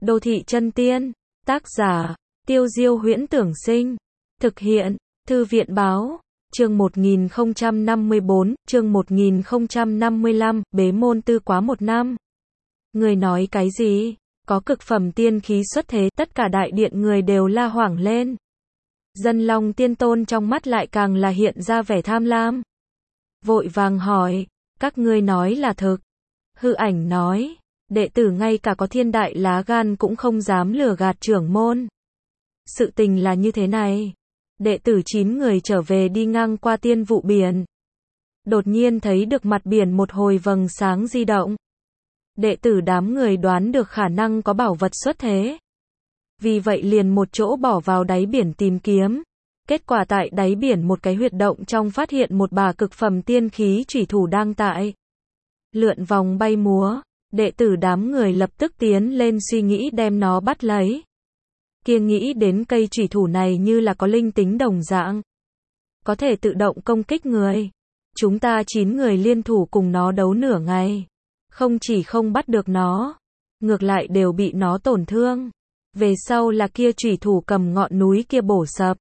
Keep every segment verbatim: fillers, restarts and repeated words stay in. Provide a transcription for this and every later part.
Đô thị chân tiên, tác giả, Tiêu Diêu Huyễn Tưởng Sinh, thực hiện, Thư viện Báo, chương một nghìn không trăm năm mươi bốn, chương một nghìn không trăm năm mươi lăm, bế môn tư quá một năm. Người nói cái gì? Có cực phẩm tiên khí xuất thế, tất cả đại điện người đều la hoảng lên. Dân Long Tiên Tôn trong mắt lại càng là hiện ra vẻ tham lam. Vội vàng hỏi, các ngươi nói là thực. Hư Ảnh nói, đệ tử ngay cả có thiên đại lá gan cũng không dám lừa gạt trưởng môn. Sự tình là như thế này. Đệ tử chín người trở về đi ngang qua tiên vụ biển. Đột nhiên thấy được mặt biển một hồi vầng sáng di động. Đệ tử đám người đoán được khả năng có bảo vật xuất thế. Vì vậy liền một chỗ bỏ vào đáy biển tìm kiếm. Kết quả tại đáy biển một cái huyệt động trong phát hiện một bà cực phẩm tiên khí chủy thủ đang tại lượn vòng bay múa. Đệ tử đám người lập tức tiến lên suy nghĩ đem nó bắt lấy. Kia nghĩ đến cây chủy thủ này như là có linh tính đồng dạng. Có thể tự động công kích người. Chúng ta chín người liên thủ cùng nó đấu nửa ngày. Không chỉ không bắt được nó, ngược lại đều bị nó tổn thương. Về sau là kia chủy thủ cầm ngọn núi kia bổ sập.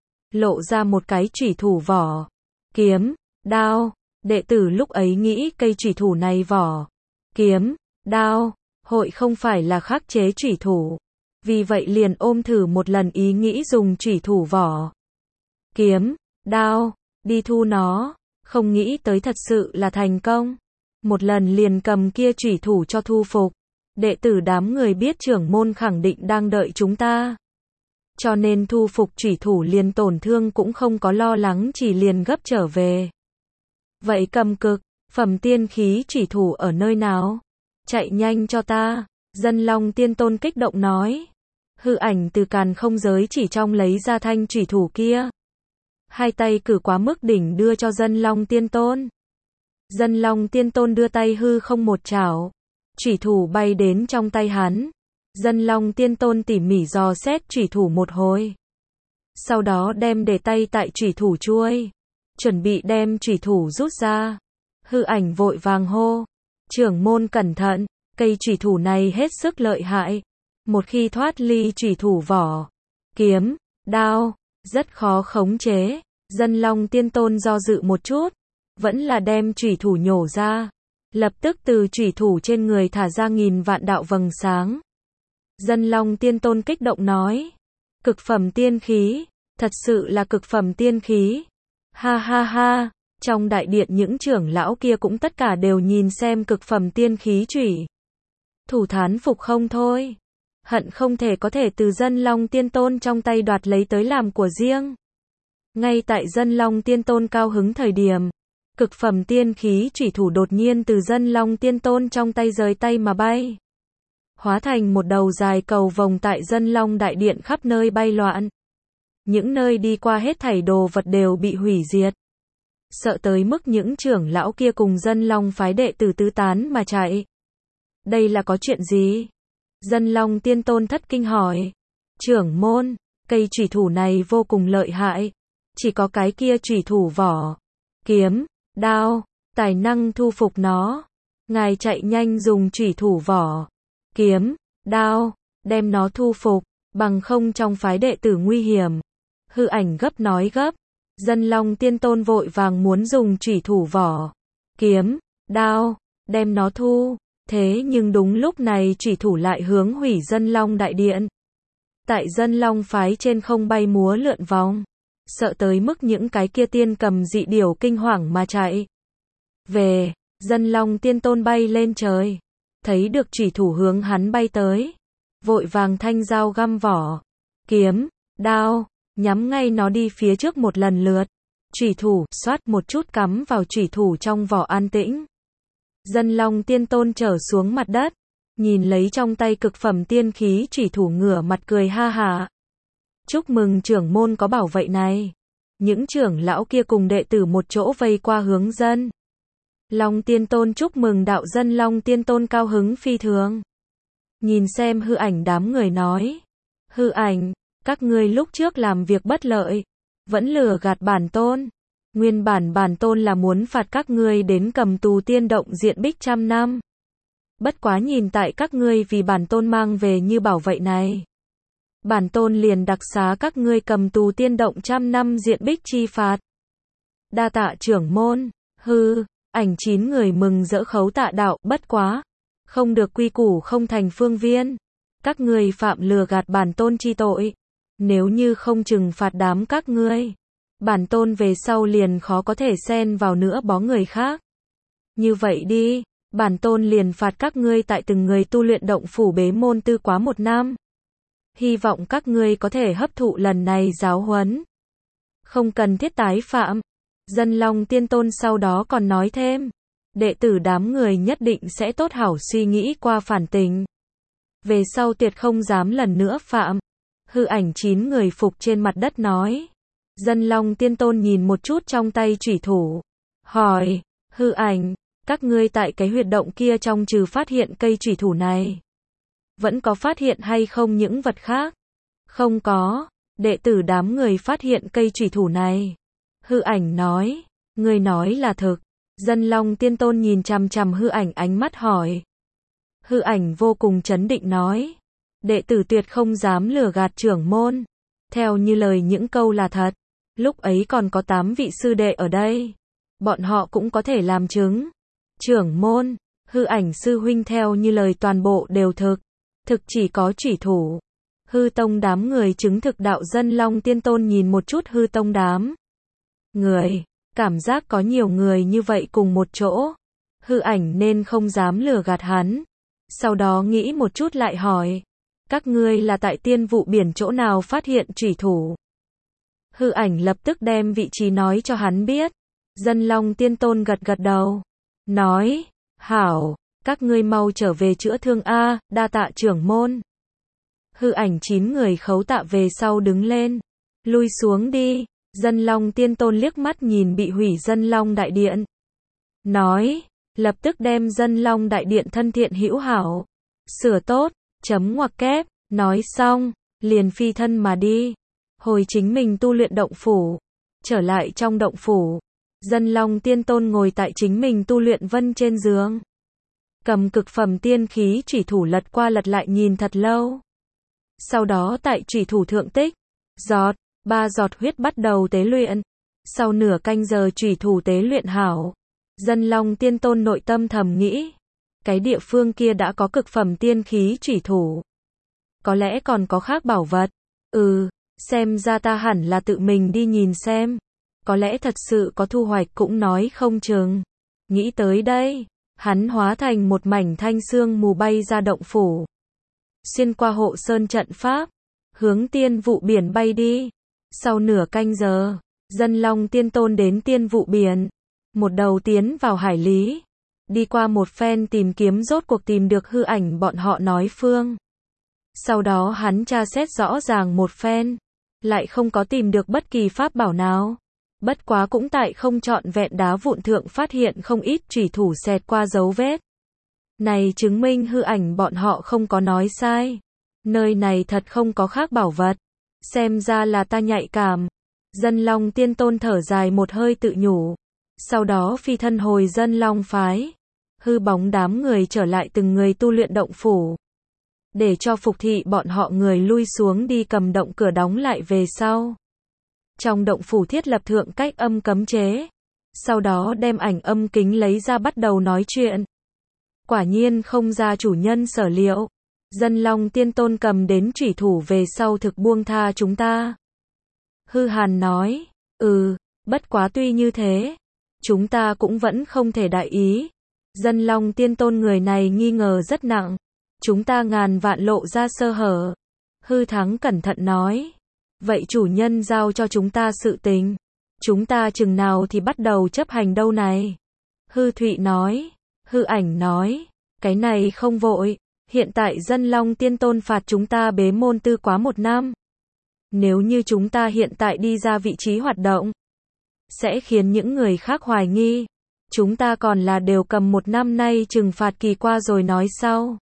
Lộ ra một cái chủy thủ vỏ, kiếm, đao. Đệ tử lúc ấy nghĩ cây chủy thủ này vỏ, kiếm, đao, hội không phải là khắc chế chủy thủ. Vì vậy liền ôm thử một lần ý nghĩ dùng chủy thủ vỏ, kiếm, đao, đi thu nó. Không nghĩ tới thật sự là thành công. Một lần liền cầm kia chủy thủ cho thu phục. Đệ tử đám người biết trưởng môn khẳng định đang đợi chúng ta. Cho nên thu phục chủy thủ liền tổn thương cũng không có lo lắng, chỉ liền gấp trở về. Vậy cầm cực phẩm tiên khí chủy thủ ở nơi nào? Chạy nhanh cho ta. Dân Long Tiên Tôn kích động nói. Hư Ảnh từ càn không giới chỉ trong lấy ra thanh chủy thủ kia. Hai tay cử quá mức đỉnh đưa cho Dân Long Tiên Tôn. Dân Long Tiên Tôn đưa tay hư không một chảo. Chủy thủ bay đến trong tay hắn. Dân Long Tiên Tôn tỉ mỉ dò xét chủy thủ một hồi. Sau đó đem để tay tại chủy thủ chuôi. Chuẩn bị đem chủy thủ rút ra. Hư Ảnh vội vàng hô. Trưởng môn cẩn thận, cây chủy thủ này hết sức lợi hại. Một khi thoát ly chủy thủ vỏ, kiếm, đao, rất khó khống chế. Dân Long Tiên Tôn do dự một chút. Vẫn là đem chủy thủ nhổ ra. Lập tức từ chủy thủ trên người thả ra nghìn vạn đạo vầng sáng. Dân Long Tiên Tôn kích động nói. Cực phẩm tiên khí, thật sự là cực phẩm tiên khí. Ha ha ha, trong đại điện những trưởng lão kia cũng tất cả đều nhìn xem cực phẩm tiên khí chủy thủ thán phục không thôi. Hận không thể có thể từ Dân Long Tiên Tôn trong tay đoạt lấy tới làm của riêng. Ngay tại Dân Long Tiên Tôn cao hứng thời điểm, cực phẩm tiên khí chủy thủ đột nhiên từ Dân Long Tiên Tôn trong tay rời tay mà bay. Hóa thành một đầu dài cầu vồng tại Dân Long đại điện khắp nơi bay loạn. Những nơi đi qua hết thảy đồ vật đều bị hủy diệt. Sợ tới mức những trưởng lão kia cùng Dân Long phái đệ tử tứ tán mà chạy. Đây là có chuyện gì? Dân Long Tiên Tôn thất kinh hỏi. Trưởng môn, cây chủy thủ này vô cùng lợi hại. Chỉ có cái kia chủy thủ vỏ, kiếm, đao, tài năng thu phục nó. Ngài chạy nhanh dùng chủy thủ vỏ, kiếm, đao, đem nó thu phục, bằng không trong phái đệ tử nguy hiểm. Hư Ảnh gấp nói gấp. Dân Long Tiên Tôn vội vàng muốn dùng chủy thủ vỏ, kiếm, đao, đem nó thu. Thế nhưng đúng lúc này chủy thủ lại hướng hủy Dân Long đại điện. Tại Dân Long phái trên không bay múa lượn vòng. Sợ tới mức những cái kia tiên cầm dị điểu kinh hoàng mà chạy về. Dân Long Tiên Tôn bay lên trời. Thấy được chủy thủ hướng hắn bay tới. Vội vàng thanh dao găm vỏ, kiếm, đao, nhắm ngay nó đi phía trước một lần lượt. Chủy thủ, xoát một chút cắm vào chủy thủ trong vỏ an tĩnh. Dân Long Tiên Tôn trở xuống mặt đất. Nhìn lấy trong tay cực phẩm tiên khí chủy thủ ngửa mặt cười ha hả. Chúc mừng trưởng môn có bảo vậy này. Những trưởng lão kia cùng đệ tử một chỗ vây qua hướng Dân Long Tiên Tôn chúc mừng đạo. Dân Long Tiên Tôn cao hứng phi thường. Nhìn xem Hư Ảnh đám người nói. Hư Ảnh, các ngươi lúc trước làm việc bất lợi. Vẫn lừa gạt bản tôn. Nguyên bản bản tôn là muốn phạt các ngươi đến cầm tù tiên động diện bích trăm năm. Bất quá nhìn tại các ngươi vì bản tôn mang về như bảo vậy này. Bản tôn liền đặc xá các ngươi cầm tù tiên động trăm năm diện bích chi phạt. Đa tạ trưởng môn, hư, ảnh chín người mừng rỡ khấu tạ đạo, bất quá. Không được quy củ không thành phương viên. Các ngươi phạm lừa gạt bản tôn chi tội. Nếu như không trừng phạt đám các ngươi. Bản tôn về sau liền khó có thể xen vào nữa bó người khác. Như vậy đi, bản tôn liền phạt các ngươi tại từng người tu luyện động phủ bế môn tư quá một năm. Hy vọng các ngươi có thể hấp thụ lần này giáo huấn. Không cần thiết tái phạm. Dân Long Tiên Tôn sau đó còn nói thêm. Đệ tử đám người nhất định sẽ tốt hảo suy nghĩ qua phản tình. Về sau tuyệt không dám lần nữa phạm. Hư ảnh chín người phục trên mặt đất nói. Dân Long Tiên Tôn nhìn một chút trong tay chủy thủ. Hỏi, hư ảnh, các ngươi tại cái huyệt động kia trong trừ phát hiện cây chủy thủ này. Vẫn có phát hiện hay không những vật khác? Không có, đệ tử đám người phát hiện cây chủy thủ này. Hư ảnh nói, người nói là thực. Dân Long Tiên Tôn nhìn chằm chằm hư ảnh ánh mắt hỏi. Hư ảnh vô cùng chấn định nói. Đệ tử tuyệt không dám lừa gạt trưởng môn. Theo như lời những câu là thật. Lúc ấy còn có tám vị sư đệ ở đây. Bọn họ cũng có thể làm chứng. Trưởng môn, hư ảnh sư huynh theo như lời toàn bộ đều thực. Thực chỉ có chủy thủ. Hư tông đám người chứng thực đạo. Dân Long Tiên Tôn nhìn một chút hư tông đám người. Cảm giác có nhiều người như vậy cùng một chỗ. Hư ảnh nên không dám lừa gạt hắn. Sau đó nghĩ một chút lại hỏi. Các ngươi là tại tiên vụ biển chỗ nào phát hiện chủy thủ? Hư ảnh lập tức đem vị trí nói cho hắn biết. Dân Long Tiên Tôn gật gật đầu. Nói, hảo, các ngươi mau trở về chữa thương A, đa tạ trưởng môn. Hư ảnh chín người khấu tạ về sau đứng lên. Lui xuống đi. Dân Long Tiên Tôn liếc mắt nhìn bị hủy Dân Long Đại Điện. Nói, lập tức đem Dân Long Đại Điện thân thiện hữu hảo. Sửa tốt, chấm ngoặc kép, nói xong, liền phi thân mà đi. Hồi chính mình tu luyện động phủ. Trở lại trong động phủ. Dân Long Tiên Tôn ngồi tại chính mình tu luyện vân trên giường. Cầm cực phẩm tiên khí chủy thủ lật qua lật lại nhìn thật lâu. Sau đó tại chủy thủ thượng tích. Giọt. Ba giọt huyết bắt đầu tế luyện. Sau nửa canh giờ chủy thủ tế luyện hảo. Dân Long Tiên Tôn nội tâm thầm nghĩ. Cái địa phương kia đã có cực phẩm tiên khí chủy thủ. Có lẽ còn có khác bảo vật. Ừ, xem ra ta hẳn là tự mình đi nhìn xem. Có lẽ thật sự có thu hoạch cũng nói không chừng. Nghĩ tới đây, hắn hóa thành một mảnh thanh sương mù bay ra động phủ. Xuyên qua hộ sơn trận pháp. Hướng tiên vụ biển bay đi. Sau nửa canh giờ, Dân Long Tiên Tôn đến tiên vụ biển. Một đầu tiến vào hải lý. Đi qua một phen tìm kiếm rốt cuộc tìm được hư ảnh bọn họ nói phương. Sau đó hắn tra xét rõ ràng một phen. Lại không có tìm được bất kỳ pháp bảo nào. Bất quá cũng tại không trọn vẹn đá vụn thượng phát hiện không ít chủy thủ xẹt qua dấu vết. Này chứng minh hư ảnh bọn họ không có nói sai. Nơi này thật không có khác bảo vật. Xem ra là ta nhạy cảm. Dân Long Tiên Tôn thở dài một hơi tự nhủ. Sau đó phi thân hồi Dân Long phái. Hư bóng đám người trở lại từng người tu luyện động phủ. Để cho phục thị bọn họ người lui xuống đi cầm động cửa đóng lại về sau. Trong động phủ thiết lập thượng cách âm cấm chế. Sau đó đem ảnh âm kính lấy ra bắt đầu nói chuyện. Quả nhiên không ra chủ nhân sở liệu. Dân Long Tiên Tôn cầm đến chủy thủ về sau thực buông tha chúng ta. Hư Hàn nói, ừ, bất quá tuy như thế. Chúng ta cũng vẫn không thể đại ý. Dân Long Tiên Tôn người này nghi ngờ rất nặng. Chúng ta ngàn vạn lộ ra sơ hở. Hư Thắng cẩn thận nói. Vậy chủ nhân giao cho chúng ta sự tình. Chúng ta chừng nào thì bắt đầu chấp hành đâu này. Hư Thụy nói. Hư Ảnh nói. Cái này không vội. Hiện tại Dân Long Tiên Tôn phạt chúng ta bế môn tư quá một năm. Nếu như chúng ta hiện tại đi ra vị trí hoạt động. Sẽ khiến những người khác hoài nghi. Chúng ta còn là đều cầm một năm nay trừng phạt kỳ qua rồi nói sau.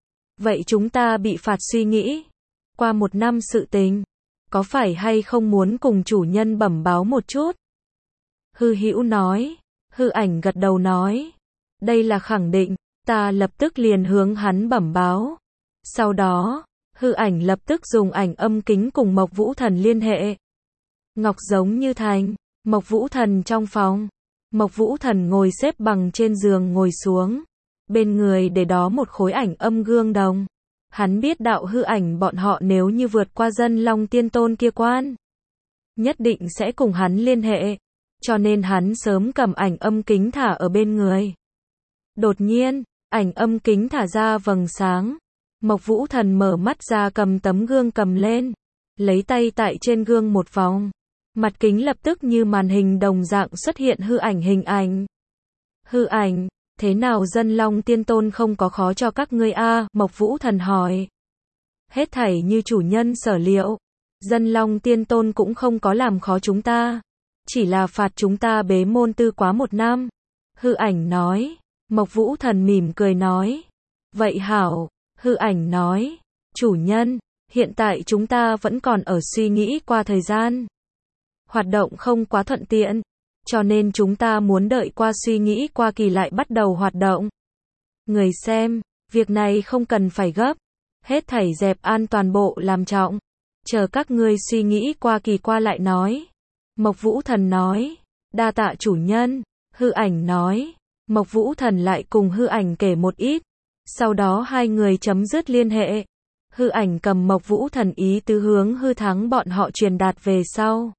Vậy chúng ta bị phạt suy nghĩ. Qua một năm sự tình. Có phải hay không muốn cùng chủ nhân bẩm báo một chút? Hư Hữu nói. Hư Ảnh gật đầu nói. Đây là khẳng định. Ta lập tức liền hướng hắn bẩm báo. Sau đó, hư ảnh lập tức dùng ảnh âm kính cùng Mộc Vũ Thần liên hệ. Ngọc Giống Như Thành, Mộc Vũ Thần trong phòng. Mộc Vũ Thần ngồi xếp bằng trên giường ngồi xuống. Bên người để đó một khối ảnh âm gương đồng. Hắn biết đạo hư ảnh bọn họ nếu như vượt qua Dân Long Tiên Tôn kia quan, nhất định sẽ cùng hắn liên hệ. Cho nên hắn sớm cầm ảnh âm kính thả ở bên người. Đột nhiên, ảnh âm kính thả ra vầng sáng. Mộc Vũ Thần mở mắt ra cầm tấm gương cầm lên. Lấy tay tại trên gương một vòng. Mặt kính lập tức như màn hình đồng dạng xuất hiện hư ảnh hình ảnh. Hư ảnh, thế nào Dân Long Tiên Tôn không có khó cho các ngươi a? Mộc Vũ Thần hỏi. Hết thảy như chủ nhân sở liệu. Dân Long Tiên Tôn cũng không có làm khó chúng ta. Chỉ là phạt chúng ta bế môn tư quá một năm. Hư ảnh nói. Mộc Vũ Thần mỉm cười nói. Vậy hảo. Hư ảnh nói. Chủ nhân, hiện tại chúng ta vẫn còn ở suy nghĩ qua thời gian. Hoạt động không quá thuận tiện. Cho nên chúng ta muốn đợi qua suy nghĩ qua kỳ lại bắt đầu hoạt động. Người xem, việc này không cần phải gấp. Hết thảy dẹp an toàn bộ làm trọng. Chờ các ngươi suy nghĩ qua kỳ qua lại nói. Mộc Vũ Thần nói. Đa tạ chủ nhân. Hư ảnh nói. Mộc Vũ Thần lại cùng hư ảnh kể một ít. Sau đó hai người chấm dứt liên hệ. Hư ảnh cầm Mộc Vũ Thần ý tứ hướng hư thắng bọn họ truyền đạt về sau.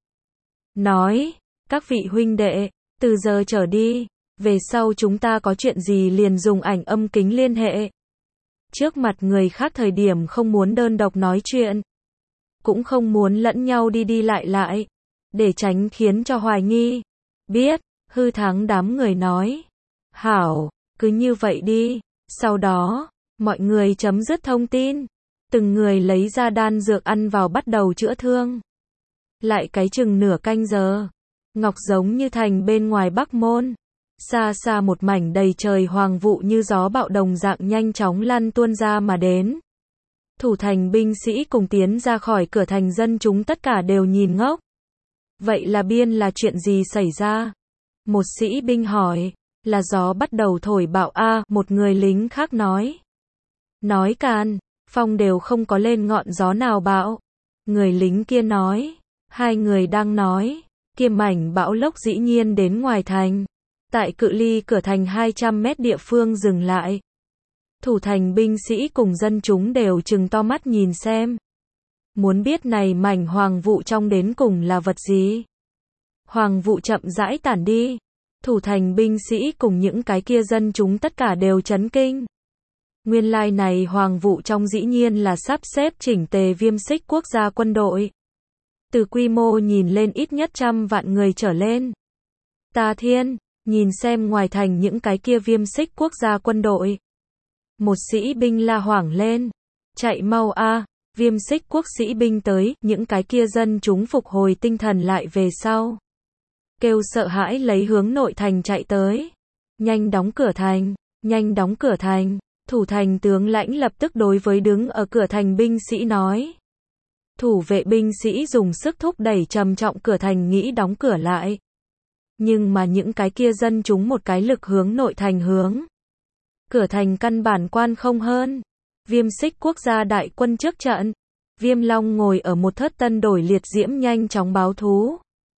Nói. Các vị huynh đệ, từ giờ trở đi, về sau chúng ta có chuyện gì liền dùng ảnh âm kính liên hệ. Trước mặt người khác thời điểm không muốn đơn độc nói chuyện. Cũng không muốn lẫn nhau đi đi lại lại. Để tránh khiến cho hoài nghi. Biết, hư thắng đám người nói. Hảo, cứ như vậy đi. Sau đó, mọi người chấm dứt thông tin. Từng người lấy ra đan dược ăn vào bắt đầu chữa thương. Lại cái chừng nửa canh giờ. Ngọc Giống Như Thành bên ngoài Bắc Môn. Xa xa một mảnh đầy trời hoàng vụ như gió bạo đồng dạng nhanh chóng lăn tuôn ra mà đến. Thủ thành binh sĩ cùng tiến ra khỏi cửa thành dân chúng tất cả đều nhìn ngốc. Vậy là biên là chuyện gì xảy ra? Một sĩ binh hỏi. Là gió bắt đầu thổi bạo a, một người lính khác nói. Nói càn, phong đều không có lên ngọn gió nào bão. Người lính kia nói. Hai người đang nói. Kia mảnh bão lốc dĩ nhiên đến ngoài thành. Tại cự ly cửa thành hai trăm mét địa phương dừng lại. Thủ thành binh sĩ cùng dân chúng đều trừng to mắt nhìn xem. Muốn biết này mảnh hoàng vụ trong đến cùng là vật gì? Hoàng vụ chậm rãi tản đi. Thủ thành binh sĩ cùng những cái kia dân chúng tất cả đều chấn kinh. Nguyên lai này hoàng vụ trong dĩ nhiên là sắp xếp chỉnh tề Viêm Xích quốc gia quân đội. Từ quy mô nhìn lên ít nhất trăm vạn người trở lên. Ta thiên, nhìn xem ngoài thành những cái kia Viêm Xích quốc gia quân đội. Một sĩ binh la hoảng lên. Chạy mau a, Viêm Xích quốc sĩ binh tới, những cái kia dân chúng phục hồi tinh thần lại về sau. Kêu sợ hãi lấy hướng nội thành chạy tới. Nhanh đóng cửa thành, nhanh đóng cửa thành. Thủ thành tướng lãnh lập tức đối với đứng ở cửa thành binh sĩ nói. Thủ vệ binh sĩ dùng sức thúc đẩy trầm trọng cửa thành nghĩ đóng cửa lại. Nhưng mà những cái kia dân chúng một cái lực hướng nội thành hướng. Cửa thành căn bản quan không hơn. Viêm Xích quốc gia đại quân trước trận. Viêm Long ngồi ở một thớt tân đổi liệt diễm nhanh chóng báo thú.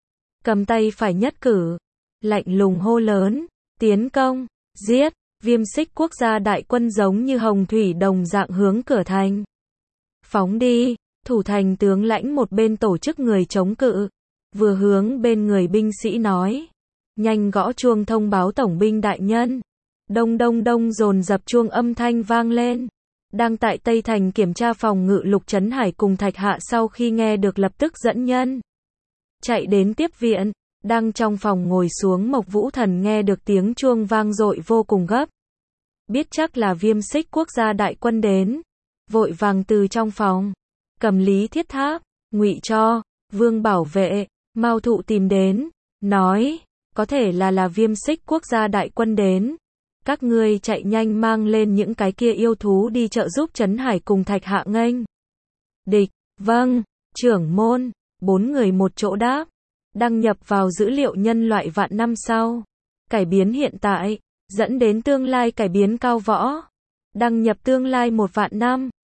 Cầm tay phải nhất cử. Lạnh lùng hô lớn. Tiến công. Giết. Viêm Xích quốc gia đại quân giống như hồng thủy đồng dạng hướng cửa thành. Phóng đi. Thủ thành tướng lãnh một bên tổ chức người chống cự. Vừa hướng bên người binh sĩ nói. Nhanh gõ chuông thông báo tổng binh đại nhân. Đông đông đông dồn dập chuông âm thanh vang lên. Đang tại Tây Thành kiểm tra phòng ngự Lục Trấn Hải cùng Thạch Hạ sau khi nghe được lập tức dẫn nhân. Chạy đến tiếp viện. Đang trong phòng ngồi xuống Mộc Vũ Thần nghe được tiếng chuông vang dội vô cùng gấp. Biết chắc là Viêm Xích quốc gia đại quân đến. Vội vàng từ trong phòng. Cầm Lý Thiết Tháp, Ngụy Cho, Vương Bảo Vệ, Mao Thụ tìm đến. Nói. Có thể là là Viêm Xích quốc gia đại quân đến. Các ngươi chạy nhanh mang lên những cái kia yêu thú đi trợ giúp Trấn Hải cùng Thạch Hạ nghênh địch. Vâng, trưởng môn. Bốn người một chỗ đáp. Đăng nhập vào dữ liệu nhân loại vạn năm sau. Cải biến hiện tại. dẫn đến tương lai cải biến cao võ. Đăng nhập tương lai một vạn năm.